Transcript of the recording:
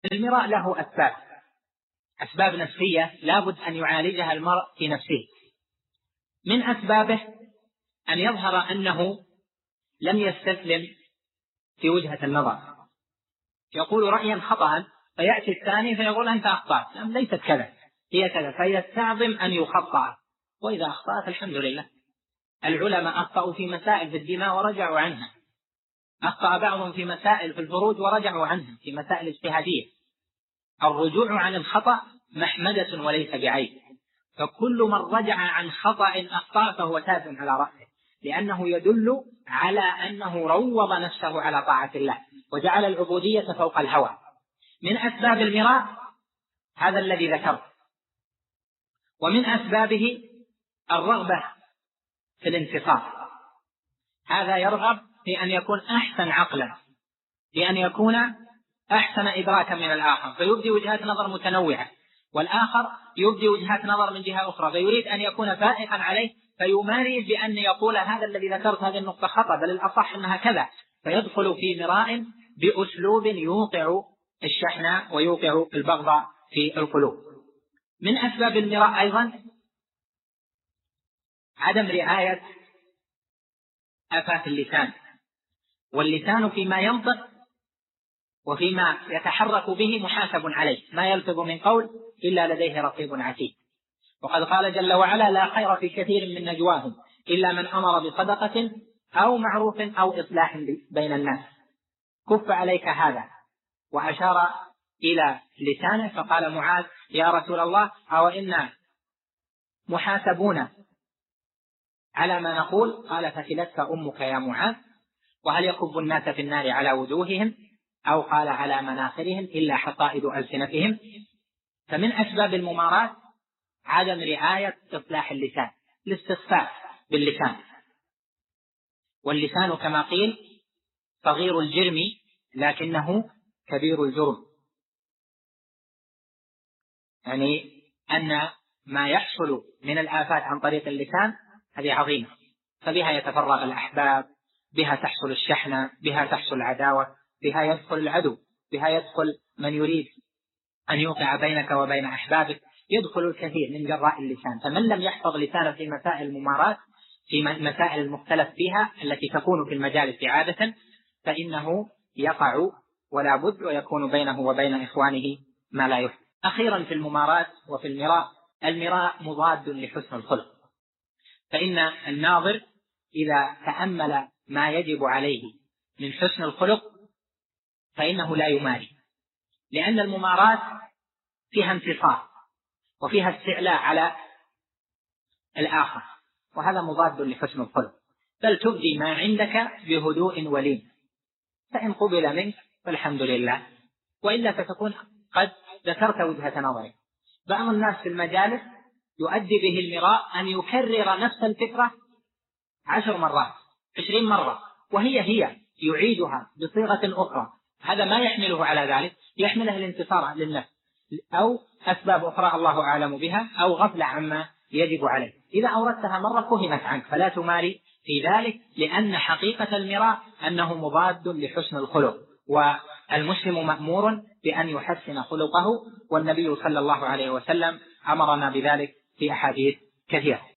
المراء له أسباب نفسية لابد أن يعالجها المرء في نفسه. من أسبابه أن يظهر أنه لم يستسلم في وجهة النظر، يقول رأيا خطأ فيأتي الثاني فيقول أنت أخطأت، ليست كذا هي كذا، فيستعظم أن يخطأ، وإذا أخطأت الحمد لله. العلماء أخطأوا في مسائل في الدماء ورجعوا عنها، أخطأ بعضهم في مسائل في الفروج ورجعوا عنها في مسائل اجتهادية. الرجوع عن الخطأ محمدة وليس بعيب، فكل من رجع عن خطأ أخطأ فهو تاج على رأسه، لأنه يدل على أنه روض نفسه على طاعة الله وجعل العبودية فوق الهوى. من أسباب المراء هذا الذي ذكرت، ومن أسبابه الرغبة في الانتصار، هذا يرغب في أن يكون أحسن عقلا، بأن يكون أحسن إدراكا من الآخر، فيبدي وجهات نظر متنوعة، والآخر يبدي وجهات نظر من جهة أخرى، فيريد أن يكون فائقا عليه، فيمارس بأن يقول هذا الذي ذكرت هذه النقطة خطأ، بل الأصح أنها كذا، فيدخل في مراء بأسلوب يوقع الشحن ويوقع البغضاء في القلوب. من أسباب المراء أيضا عدم رعاية آفات اللسان، واللسان فيما ينطق وفيما يتحرك به محاسب عليه، ما يلفظ من قول إلا لديه رقيب عتيد. وقد قال جل وعلا لا خير في كثير من نجواهم إلا من أمر بصدقة أو معروف أو إصلاح بين الناس. كف عليك هذا، وأشار إلى لسانه فقال معاذ يا رسول الله أو إنا محاسبون على ما نقول؟ قال ثكلتك أمك يا معاذ، وهل يكب الناس في النار على وجوههم أو قال على مناخرهم إلا حصائد ألسنتهم. فمن أسباب المماراة عدم رعاية إصلاح اللسان، الاستخفاف باللسان، واللسان كما قيل صغير الجرم لكنه كبير الجرم، يعني أن ما يحصل من الآفات عن طريق اللسان هذه عظيمة، فبها يتفرغ الأحباب، بها تحصل الشحنة، بها تحصل العداوة، بها يدخل العدو، بها يدخل من يريد أن يوقع بينك وبين أحبابك، يدخل الكثير من جراء اللسان. فمن لم يحفظ لسانه في مسائل الممارات، في مسائل المختلف فيها التي تكون في المجالس عادة، فإنه يقع ولا بد ويكون بينه وبين إخوانه ما لا يحب. أخيرا في الممارات وفي المراء مضاد لحسن الخلق، فإن الناظر إذا تأمل ما يجب عليه من حسن الخلق فإنه لا يماري، لأن الممارات فيها انتصار وفيها استعلاء على الآخر، وهذا مضاد لحسن الخلق، بل تبدي ما عندك بهدوء ولين، فإن قبل منك فالحمد لله، وإلا فتكون قد ذكرت وجهة نظرك. بعض الناس في المجالس يؤدي به المراء أن يكرر نفس الفكرة 10 مرات 20 مرة، وهي يعيدها بصيغة أخرى، هذا ما يحمله على ذلك، يحمله الانتصار للنفس أو أسباب أخرى الله أعلم بها، أو غفلة عما يجب عليه. إذا أوردتها مرة فهمت عنك، فلا تماري في ذلك، لأن حقيقة المراء أنه مضاد لحسن الخلق، والمسلم مأمور بأن يحسن خلقه، والنبي صلى الله عليه وسلم أمرنا بذلك في أحاديث كثيرة.